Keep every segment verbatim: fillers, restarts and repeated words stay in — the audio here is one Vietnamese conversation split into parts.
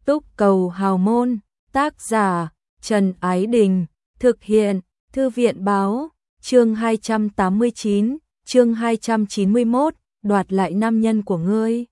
Túc Cầu Hào Môn, tác giả Trần Ái Đình, thực hiện Thư viện Báo, chương hai trăm tám mươi chín, chương hai trăm chín mươi mốt, đoạt lại nam nhân của ngươi.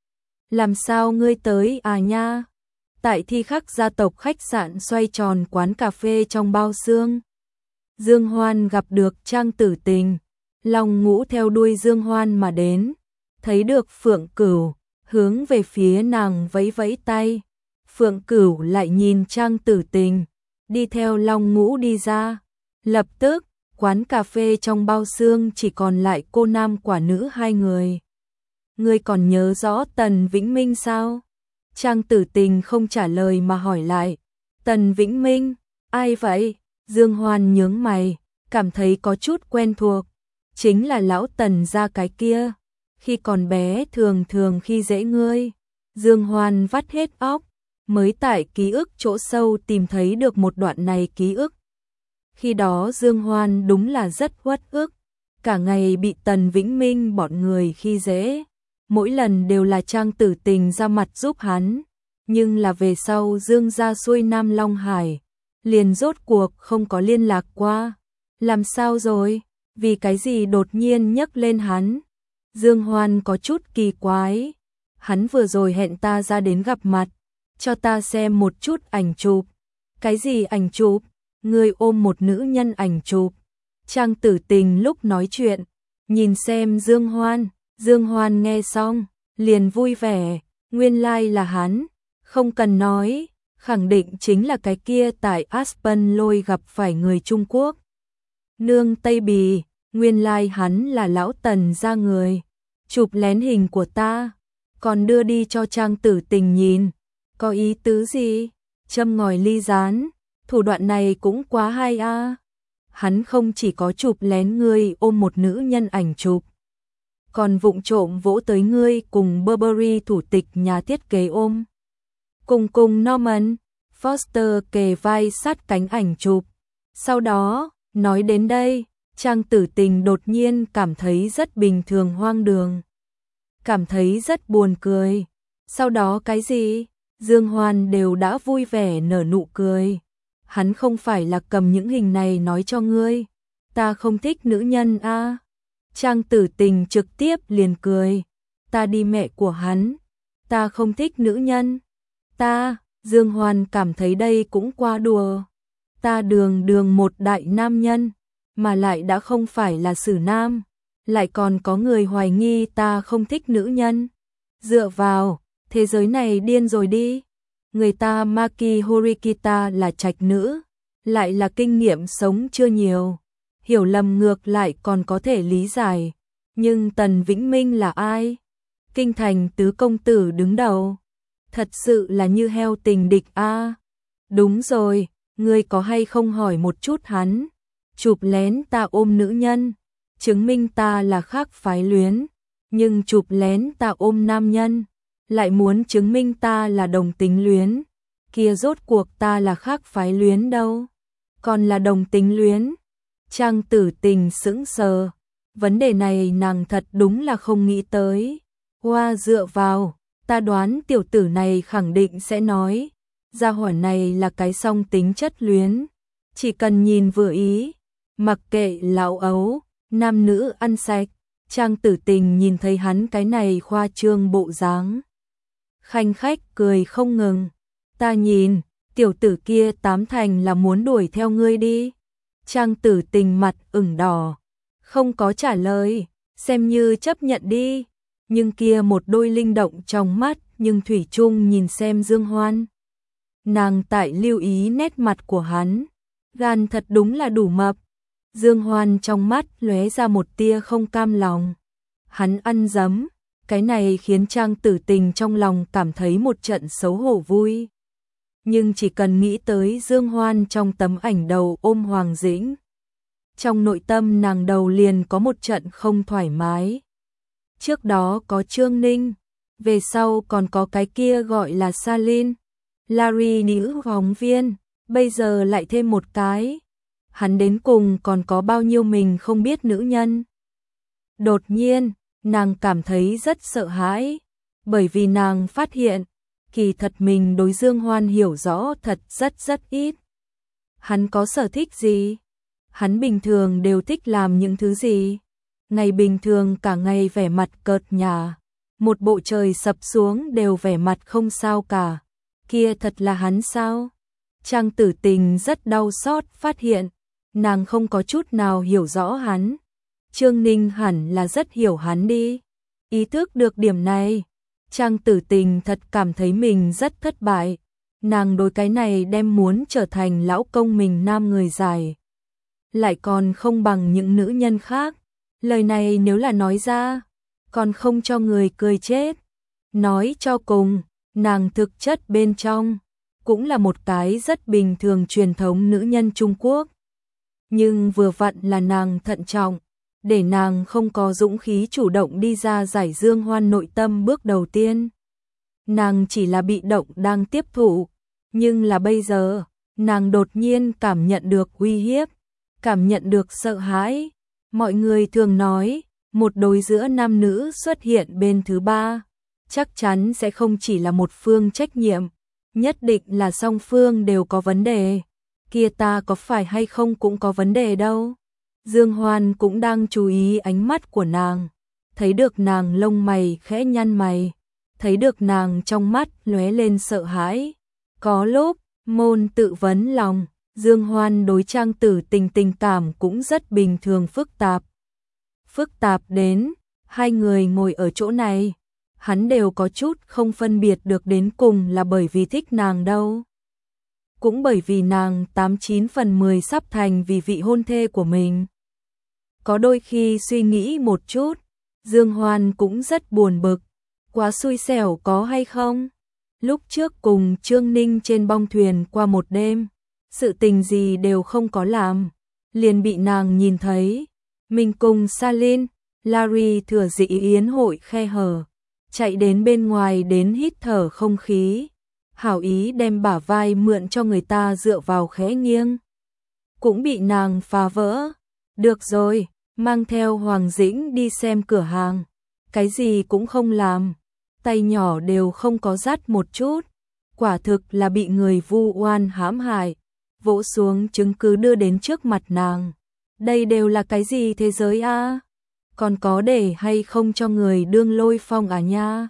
Làm sao ngươi tới à nha? Tại Thi Khắc gia tộc khách sạn xoay tròn quán cà phê trong bao xương. Dương Hoan gặp được Trang Tử Tình, Long Ngũ theo đuôi Dương Hoan mà đến, thấy được Phượng Cửu, hướng về phía nàng vẫy vẫy tay. Phượng Cửu lại nhìn Trang Tử Tình, đi theo Long Ngũ đi ra. Lập tức, quán cà phê trong bao xương chỉ còn lại cô nam quả nữ hai người. Ngươi còn nhớ rõ Tần Vĩnh Minh sao? Trang Tử Tình không trả lời mà hỏi lại. Tần Vĩnh Minh, ai vậy? Dương Hoan nhướng mày, cảm thấy có chút quen thuộc. Chính là lão Tần gia cái kia. Khi còn bé thường thường khi dễ ngươi. Dương Hoan vắt hết óc, mới tại ký ức chỗ sâu tìm thấy được một đoạn này ký ức. Khi đó Dương Hoan đúng là rất uất ức, cả ngày bị Tần Vĩnh Minh bọn người khi dễ. Mỗi lần đều là Trang Tử Tình ra mặt giúp hắn, nhưng là về sau Dương gia xuôi Nam Long Hải, liền rốt cuộc không có liên lạc qua. Làm sao rồi? Vì cái gì đột nhiên nhấc lên hắn? Dương Hoan có chút kỳ quái. Hắn vừa rồi hẹn ta ra đến gặp mặt, cho ta xem một chút ảnh chụp. Cái gì ảnh chụp? Ngươi ôm một nữ nhân ảnh chụp. Trang Tử Tình lúc nói chuyện, nhìn xem Dương Hoan. Dương Hoan nghe xong, liền vui vẻ, nguyên lai like là hắn, không cần nói, khẳng định chính là cái kia tại Aspen Lôi gặp phải người Trung Quốc. Nương Tây Bì, nguyên lai like hắn là lão Tần gia người, chụp lén hình của ta, còn đưa đi cho Trang Tử Tình nhìn, có ý tứ gì? Châm ngòi ly gián, thủ đoạn này cũng quá hay a. À. Hắn không chỉ có chụp lén ngươi ôm một nữ nhân ảnh chụp, còn vụng trộm vỗ tới ngươi cùng Burberry thủ tịch nhà thiết kế ôm. Cùng cùng Norman Foster kề vai sát cánh ảnh chụp. Sau đó, nói đến đây, Trang Tử Tình đột nhiên cảm thấy rất bình thường hoang đường. Cảm thấy rất buồn cười. Sau đó cái gì? Dương Hoan đều đã vui vẻ nở nụ cười. Hắn không phải là cầm những hình này nói cho ngươi. Ta không thích nữ nhân a. À. Trang Tử Tình trực tiếp liền cười. Ta đi mẹ của hắn. Ta không thích nữ nhân. Ta, Dương Hoan cảm thấy đây cũng quá đùa. Ta đường đường một đại nam nhân, mà lại đã không phải là xử nam. Lại còn có người hoài nghi ta không thích nữ nhân. Dựa vào, thế giới này điên rồi đi. Người ta Maki Horikita là trạch nữ, lại là kinh nghiệm sống chưa nhiều. Hiểu lầm ngược lại còn có thể lý giải. Nhưng Tần Vĩnh Minh là ai? Kinh thành tứ công tử đứng đầu. Thật sự là như heo tình địch a. À. Đúng rồi, ngươi có hay không hỏi một chút hắn? Chụp lén ta ôm nữ nhân, chứng minh ta là khác phái luyến. Nhưng chụp lén ta ôm nam nhân, lại muốn chứng minh ta là đồng tính luyến. Kia rốt cuộc ta là khác phái luyến đâu, còn là đồng tính luyến. Trang Tử Tình sững sờ, vấn đề này nàng thật đúng là không nghĩ tới. Hoa dựa vào, ta đoán tiểu tử này khẳng định sẽ nói, gia hỏa này là cái song tính chất luyến, chỉ cần nhìn vừa ý, mặc kệ lão ấu, nam nữ ăn sạch. Trang Tử Tình nhìn thấy hắn cái này khoa trương bộ dáng, khanh khách cười không ngừng. Ta nhìn, tiểu tử kia tám thành là muốn đuổi theo ngươi đi. Trang Tử Tình mặt ửng đỏ, không có trả lời, xem như chấp nhận đi. Nhưng kia một đôi linh động trong mắt, nhưng thủy chung nhìn xem Dương Hoan. Nàng tại lưu ý nét mặt của hắn, gan thật đúng là đủ mập. Dương Hoan trong mắt lóe ra một tia không cam lòng. Hắn ăn dấm, cái này khiến Trang Tử Tình trong lòng cảm thấy một trận xấu hổ vui. Nhưng chỉ cần nghĩ tới Dương Hoan trong tấm ảnh đầu ôm Hoàng Dĩnh, trong nội tâm nàng đầu liền có một trận không thoải mái. Trước đó có Trương Ninh, về sau còn có cái kia gọi là Salin, Larry nữ phóng viên, bây giờ lại thêm một cái. Hắn đến cùng còn có bao nhiêu mình không biết nữ nhân. Đột nhiên, nàng cảm thấy rất sợ hãi, bởi vì nàng phát hiện, kỳ thật mình đối Dương Hoan hiểu rõ thật rất rất ít. Hắn có sở thích gì? Hắn bình thường đều thích làm những thứ gì? Ngày bình thường cả ngày vẻ mặt cợt nhả, một bộ trời sập xuống đều vẻ mặt không sao cả. Kia thật là hắn sao? Trang Tử Tình rất đau xót phát hiện, nàng không có chút nào hiểu rõ hắn. Trương Ninh hẳn là rất hiểu hắn đi. Ý thức được điểm này, Trang Tử Tình thật cảm thấy mình rất thất bại. Nàng đối cái này đem muốn trở thành lão công mình nam người dài, lại còn không bằng những nữ nhân khác. Lời này nếu là nói ra, còn không cho người cười chết. Nói cho cùng, nàng thực chất bên trong cũng là một cái rất bình thường truyền thống nữ nhân Trung Quốc. Nhưng vừa vặn là nàng thận trọng, để nàng không có dũng khí chủ động đi ra giải Dương Hoan nội tâm bước đầu tiên. Nàng chỉ là bị động đang tiếp thụ, nhưng là bây giờ, nàng đột nhiên cảm nhận được uy hiếp, cảm nhận được sợ hãi. Mọi người thường nói, một đôi giữa nam nữ xuất hiện bên thứ ba, chắc chắn sẽ không chỉ là một phương trách nhiệm, nhất định là song phương đều có vấn đề. Kia ta có phải hay không cũng có vấn đề đâu. Dương Hoan cũng đang chú ý ánh mắt của nàng, thấy được nàng lông mày khẽ nhăn mày, thấy được nàng trong mắt lóe lên sợ hãi. Có lúc, môn tự vấn lòng, Dương Hoan đối Trang Tử Tình tình cảm cũng rất bình thường phức tạp. Phức tạp đến, hai người ngồi ở chỗ này, hắn đều có chút không phân biệt được đến cùng là bởi vì thích nàng đâu. Cũng bởi vì nàng tám chín phần mười sắp thành vì vị hôn thê của mình. Có đôi khi suy nghĩ một chút, Dương Hoan cũng rất buồn bực, quá xui xẻo có hay không? Lúc trước cùng Trương Ninh trên bong thuyền qua một đêm, sự tình gì đều không có làm, liền bị nàng nhìn thấy. Mình cùng Salin, Larry thừa dịp yến hội khe hở, chạy đến bên ngoài đến hít thở không khí, hảo ý đem bả vai mượn cho người ta dựa vào khẽ nghiêng. Cũng bị nàng phá vỡ. Được rồi, mang theo Hoàng Dĩnh đi xem cửa hàng, cái gì cũng không làm, tay nhỏ đều không có dắt một chút, quả thực là bị người vu oan hãm hại, vỗ xuống chứng cứ đưa đến trước mặt nàng. Đây đều là cái gì thế giới a? Còn có để hay không cho người đương lôi phong à nha?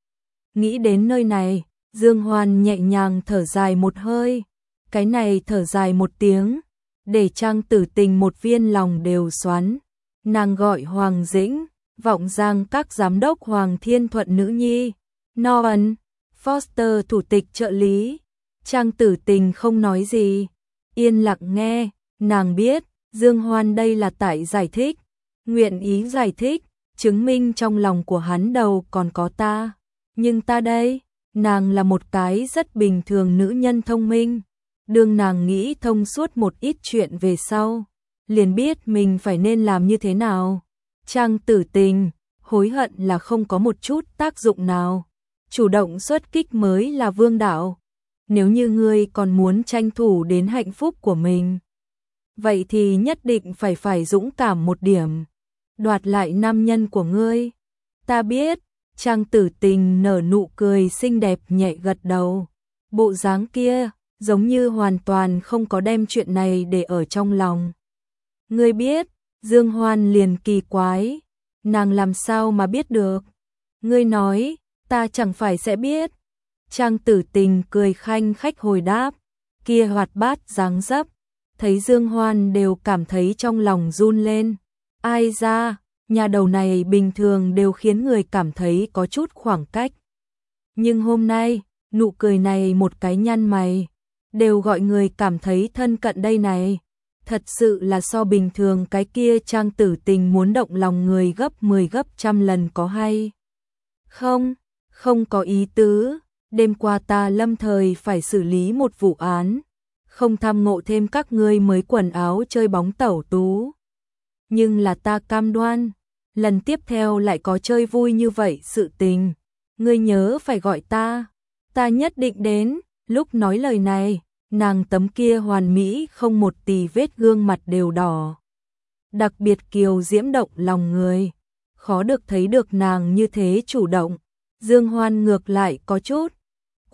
Nghĩ đến nơi này, Dương Hoan nhẹ nhàng thở dài một hơi, cái này thở dài một tiếng, để Trang Tử Tình một viên lòng đều xoắn. Nàng gọi Hoàng Dĩnh, Vọng Giang các giám đốc Hoàng Thiên Thuận nữ nhi, Norman Foster thủ tịch trợ lý. Trang Tử Tình không nói gì, yên lặng nghe, nàng biết Dương Hoan đây là tại giải thích, nguyện ý giải thích, chứng minh trong lòng của hắn đầu còn có ta. Nhưng ta đây, nàng là một cái rất bình thường nữ nhân thông minh, đương nàng nghĩ thông suốt một ít chuyện về sau, liền biết mình phải nên làm như thế nào. Trang Tử Tình, hối hận là không có một chút tác dụng nào, chủ động xuất kích mới là vương đạo. Nếu như ngươi còn muốn tranh thủ đến hạnh phúc của mình, vậy thì nhất định phải phải dũng cảm một điểm, đoạt lại nam nhân của ngươi. Ta biết. Trang Tử Tình nở nụ cười xinh đẹp nhẹ gật đầu, bộ dáng kia giống như hoàn toàn không có đem chuyện này để ở trong lòng. Ngươi biết? Dương Hoan liền kỳ quái, nàng làm sao mà biết được? Ngươi nói, ta chẳng phải sẽ biết. Trang Tử Tình cười khanh khách hồi đáp, kia hoạt bát dáng dấp, thấy Dương Hoan đều cảm thấy trong lòng run lên. Ai ra, nhà đầu này bình thường đều khiến người cảm thấy có chút khoảng cách. Nhưng hôm nay, nụ cười này một cái nhăn mày, đều gọi người cảm thấy thân cận đây này. Thật sự là so bình thường cái kia Trang Tử Tình muốn động lòng người gấp mười gấp trăm lần có hay. Không, không có ý tứ, đêm qua ta lâm thời phải xử lý một vụ án, không tham ngộ thêm các ngươi mới quần áo chơi bóng tẩu tú. Nhưng là ta cam đoan, lần tiếp theo lại có chơi vui như vậy sự tình, ngươi nhớ phải gọi ta, ta nhất định đến. Lúc nói lời này, nàng tấm kia hoàn mỹ không một tì vết gương mặt đều đỏ, đặc biệt kiều diễm động lòng người, khó được thấy được nàng như thế chủ động. Dương Hoan ngược lại có chút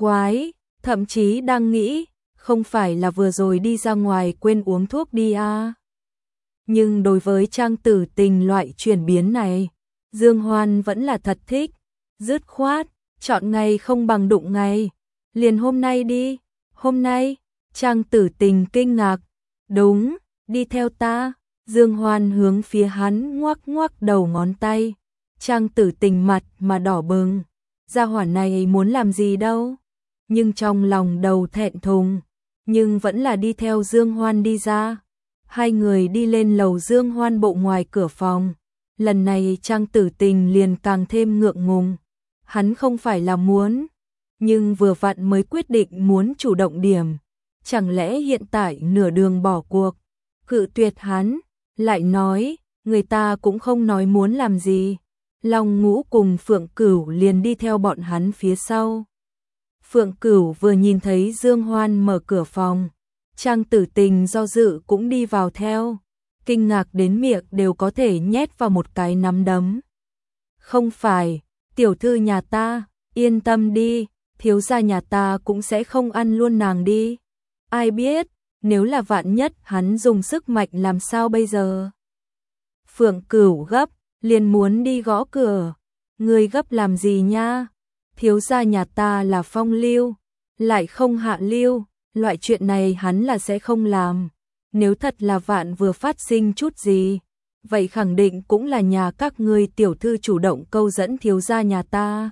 quái, thậm chí đang nghĩ, không phải là vừa rồi đi ra ngoài quên uống thuốc đi à. Nhưng đối với Trang Tử Tình loại chuyển biến này, Dương Hoan vẫn là thật thích, dứt khoát, chọn ngày không bằng đụng ngày, liền hôm nay đi, hôm nay, Trang Tử Tình kinh ngạc, đúng, đi theo ta, Dương Hoan hướng phía hắn ngoắc ngoắc đầu ngón tay, Trang Tử Tình mặt mà đỏ bừng, gia hỏa này muốn làm gì đâu, nhưng trong lòng đầu thẹn thùng, nhưng vẫn là đi theo Dương Hoan đi ra. Hai người đi lên lầu Dương Hoan bộ ngoài cửa phòng. Lần này Trang Tử Tình liền càng thêm ngượng ngùng. Hắn không phải là muốn, nhưng vừa vặn mới quyết định muốn chủ động điểm. Chẳng lẽ hiện tại nửa đường bỏ cuộc, cự tuyệt hắn, lại nói, người ta cũng không nói muốn làm gì. Long Ngũ cùng Phượng Cửu liền đi theo bọn hắn phía sau. Phượng Cửu vừa nhìn thấy Dương Hoan mở cửa phòng, Trang Tử Tình do dự cũng đi vào theo, kinh ngạc đến miệng đều có thể nhét vào một cái nắm đấm. Không phải, tiểu thư nhà ta, yên tâm đi, thiếu gia nhà ta cũng sẽ không ăn luôn nàng đi. Ai biết, nếu là vạn nhất hắn dùng sức mạnh làm sao bây giờ? Phượng Cửu gấp, liền muốn đi gõ cửa. Người gấp làm gì nha? Thiếu gia nhà ta là phong lưu, lại không hạ lưu. Loại chuyện này hắn là sẽ không làm. Nếu thật là vạn vừa phát sinh chút gì, vậy khẳng định cũng là nhà các ngươi tiểu thư chủ động câu dẫn thiếu gia nhà ta.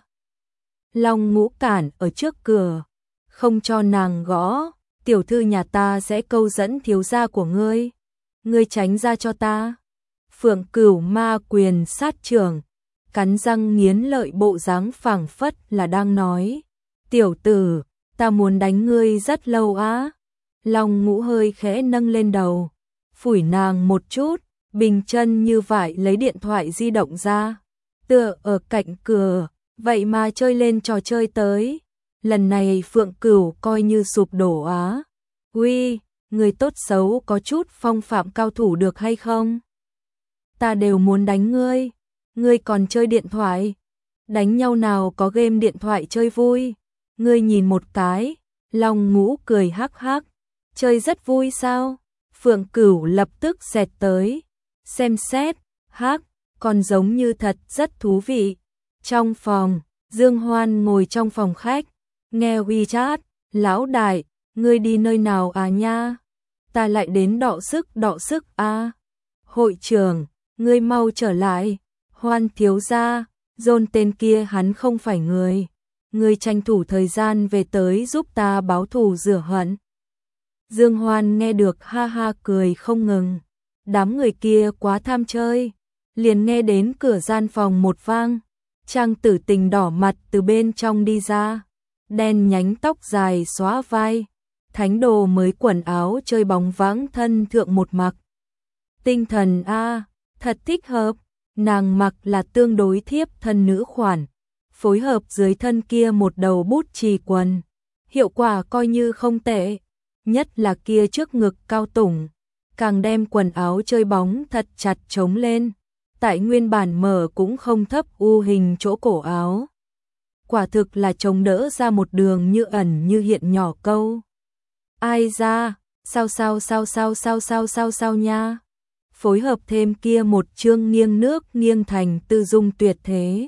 Long Ngũ cản ở trước cửa, không cho nàng gõ, tiểu thư nhà ta sẽ câu dẫn thiếu gia của ngươi. Ngươi tránh ra cho ta. Phượng Cửu ma quyền sát trưởng, cắn răng nghiến lợi bộ dáng phảng phất là đang nói. Tiểu tử, ta muốn đánh ngươi rất lâu á. Long Ngũ hơi khẽ nâng lên đầu, phủi nàng một chút, bình chân như vậy lấy điện thoại di động ra, tựa ở cạnh cửa, vậy mà chơi lên trò chơi tới. Lần này Phượng Cửu coi như sụp đổ á. Uy, người tốt xấu có chút phong phạm cao thủ được hay không? Ta đều muốn đánh ngươi, ngươi còn chơi điện thoại. Đánh nhau nào có game điện thoại chơi vui. Ngươi nhìn một cái, Long Ngũ cười hắc hắc, chơi rất vui sao? Phượng Cửu lập tức xẹt tới, xem xét, hắc, còn giống như thật rất thú vị. Trong phòng, Dương Hoan ngồi trong phòng khách, nghe WeChat, lão đại, ngươi đi nơi nào à nha? Ta lại đến đọ sức đọ sức à? Hội trưởng, ngươi mau trở lại, Hoan thiếu gia, Dôn tên kia hắn không phải người. Ngươi tranh thủ thời gian về tới giúp ta báo thù rửa hận. Dương Hoan nghe được ha ha cười không ngừng. Đám người kia quá tham chơi. Liền nghe đến cửa gian phòng một vang. Trang Tử Tình đỏ mặt từ bên trong đi ra. Đen nhánh tóc dài xóa vai. Thánh đồ mới quần áo chơi bóng vãng thân thượng một mặc. Tinh thần a, thật thích hợp. Nàng mặc là tương đối thiếp thân nữ khoản. Phối hợp dưới thân kia một đầu bút chì quần, hiệu quả coi như không tệ, nhất là kia trước ngực cao tủng, càng đem quần áo chơi bóng thật chặt chống lên, tại nguyên bản mở cũng không thấp u hình chỗ cổ áo. Quả thực là chống đỡ ra một đường như ẩn như hiện nhỏ câu. Ai ra, sao sao sao sao sao sao sao sao nha. Phối hợp thêm kia một chương nghiêng nước nghiêng thành tư dung tuyệt thế,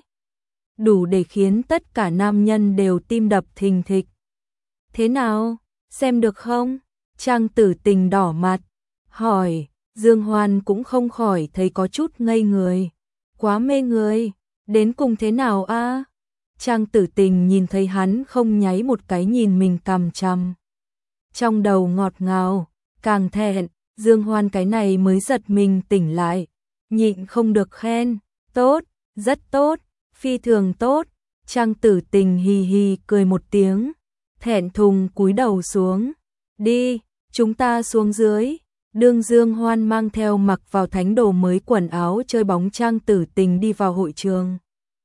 đủ để khiến tất cả nam nhân đều tim đập thình thịch. Thế nào, xem được không? Trang Tử Tình đỏ mặt, hỏi. Dương Hoan cũng không khỏi thấy có chút ngây người. Quá mê người, đến cùng thế nào a? Trang Tử Tình nhìn thấy hắn không nháy một cái nhìn mình cằm chằm. Trong đầu ngọt ngào, càng thẹn, Dương Hoan cái này mới giật mình tỉnh lại, nhịn không được khen, tốt, rất tốt. Phi thường tốt. Trang Tử Tình hì hì cười một tiếng, thẹn thùng cúi đầu xuống. Đi, chúng ta xuống dưới. Đương Dương Hoan mang theo mặc vào thánh đồ mới quần áo chơi bóng Trang Tử Tình đi vào hội trường.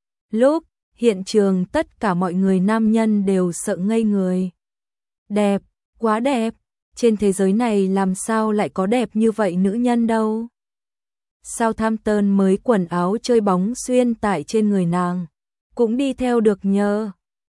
Lúc hiện trường tất cả mọi người nam nhân đều sợ ngây người. Đẹp, quá đẹp. Trên thế giới này làm sao lại có đẹp như vậy nữ nhân đâu. Southampton mới quần áo chơi bóng xuyên tải trên người nàng, cũng đi theo được nhờ.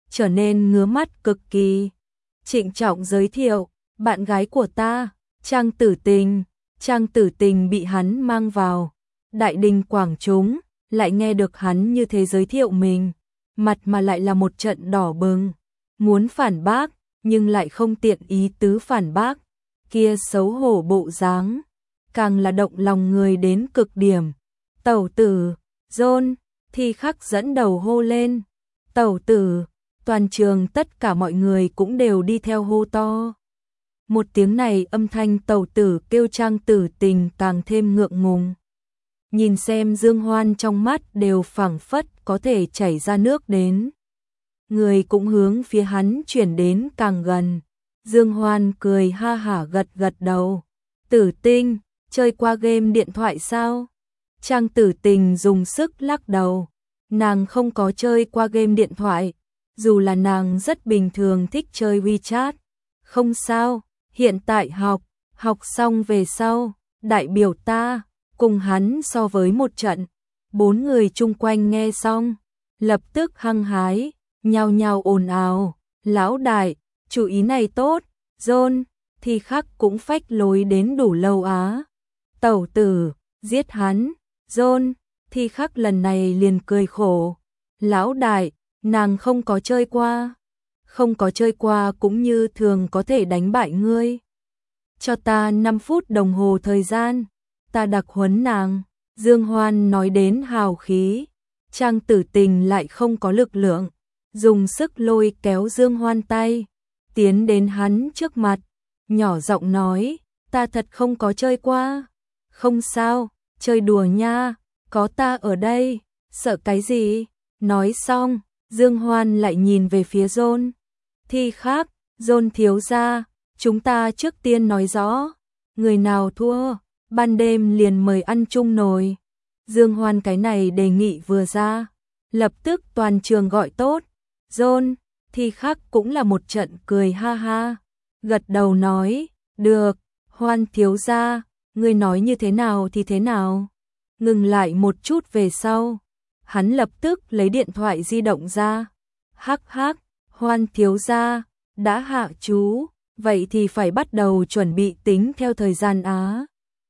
trở nên ngứa mắt cực kỳ. Trịnh trọng giới thiệu, bạn gái của ta, Trang Tử Tình. Trang Tử Tình bị hắn mang vào đại đình quảng chúng, lại nghe được hắn như thế giới thiệu mình, mặt mà lại là một trận đỏ bừng, muốn phản bác, nhưng lại không tiện ý tứ phản bác, kia xấu hổ bộ dáng, càng là động lòng người đến cực điểm. Tẩu tử, John, Thi Khắc dẫn đầu hô lên, tẩu tử, toàn trường tất cả mọi người cũng đều đi theo hô to. Một tiếng này âm thanh tẩu tử kêu Trang Tử Tình càng thêm ngượng ngùng. Nhìn xem Dương Hoan trong mắt đều phảng phất có thể chảy ra nước đến. Người cũng hướng phía hắn chuyển đến càng gần. Dương Hoan cười ha hả gật gật đầu. Tử Tinh, chơi qua game điện thoại sao? Trang Tử Tình dùng sức lắc đầu. Nàng không có chơi qua game điện thoại. Dù là nàng rất bình thường thích chơi WeChat. Không sao, hiện tại học, học xong về sau, đại biểu ta, cùng hắn so với một trận. Bốn người chung quanh nghe xong, lập tức hăng hái, nhao nhao ồn ào. Lão đại, chủ ý này tốt, John, Thi Khắc cũng phách lối đến đủ lâu á. Tẩu tử, giết hắn, John, Thi Khắc lần này liền cười khổ. Lão đại, nàng không có chơi qua. Không có chơi qua cũng như thường có thể đánh bại ngươi. Cho ta năm phút đồng hồ thời gian, ta đặc huấn nàng. Dương Hoan nói đến hào khí. Trang Tử Tình lại không có lực lượng, dùng sức lôi kéo Dương Hoan tay, tiến đến hắn trước mặt, nhỏ giọng nói, ta thật không có chơi qua. Không sao, chơi đùa nha, có ta ở đây, sợ cái gì? Nói xong, Dương Hoan lại nhìn về phía John. Thi Khắc, John thiếu gia, chúng ta trước tiên nói rõ, người nào thua, ban đêm liền mời ăn chung nồi. Dương Hoan cái này đề nghị vừa ra, lập tức toàn trường gọi tốt. John, Thi Khắc cũng là một trận cười ha ha, gật đầu nói, được, Hoan thiếu gia, ngươi nói như thế nào thì thế nào. Ngừng lại một chút về sau, hắn lập tức lấy điện thoại di động ra. Hắc hắc, Hoan thiếu gia, đã hạ chú, vậy thì phải bắt đầu chuẩn bị tính theo thời gian á.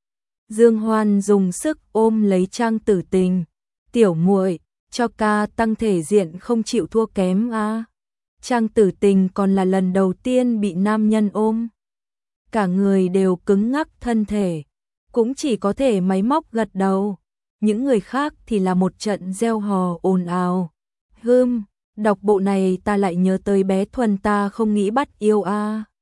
Dương Hoan dùng sức ôm lấy Trang Tử Tình, tiểu muội, cho ca tăng thể diện không chịu thua kém á. Trang Tử Tình còn là lần đầu tiên bị nam nhân ôm, cả người đều cứng ngắc thân thể, cũng chỉ có thể máy móc gật đầu. Những người khác thì là một trận reo hò ồn ào. Hừm, đọc bộ này ta lại nhớ tới bé Thuần ta không nghĩ bắt yêu a.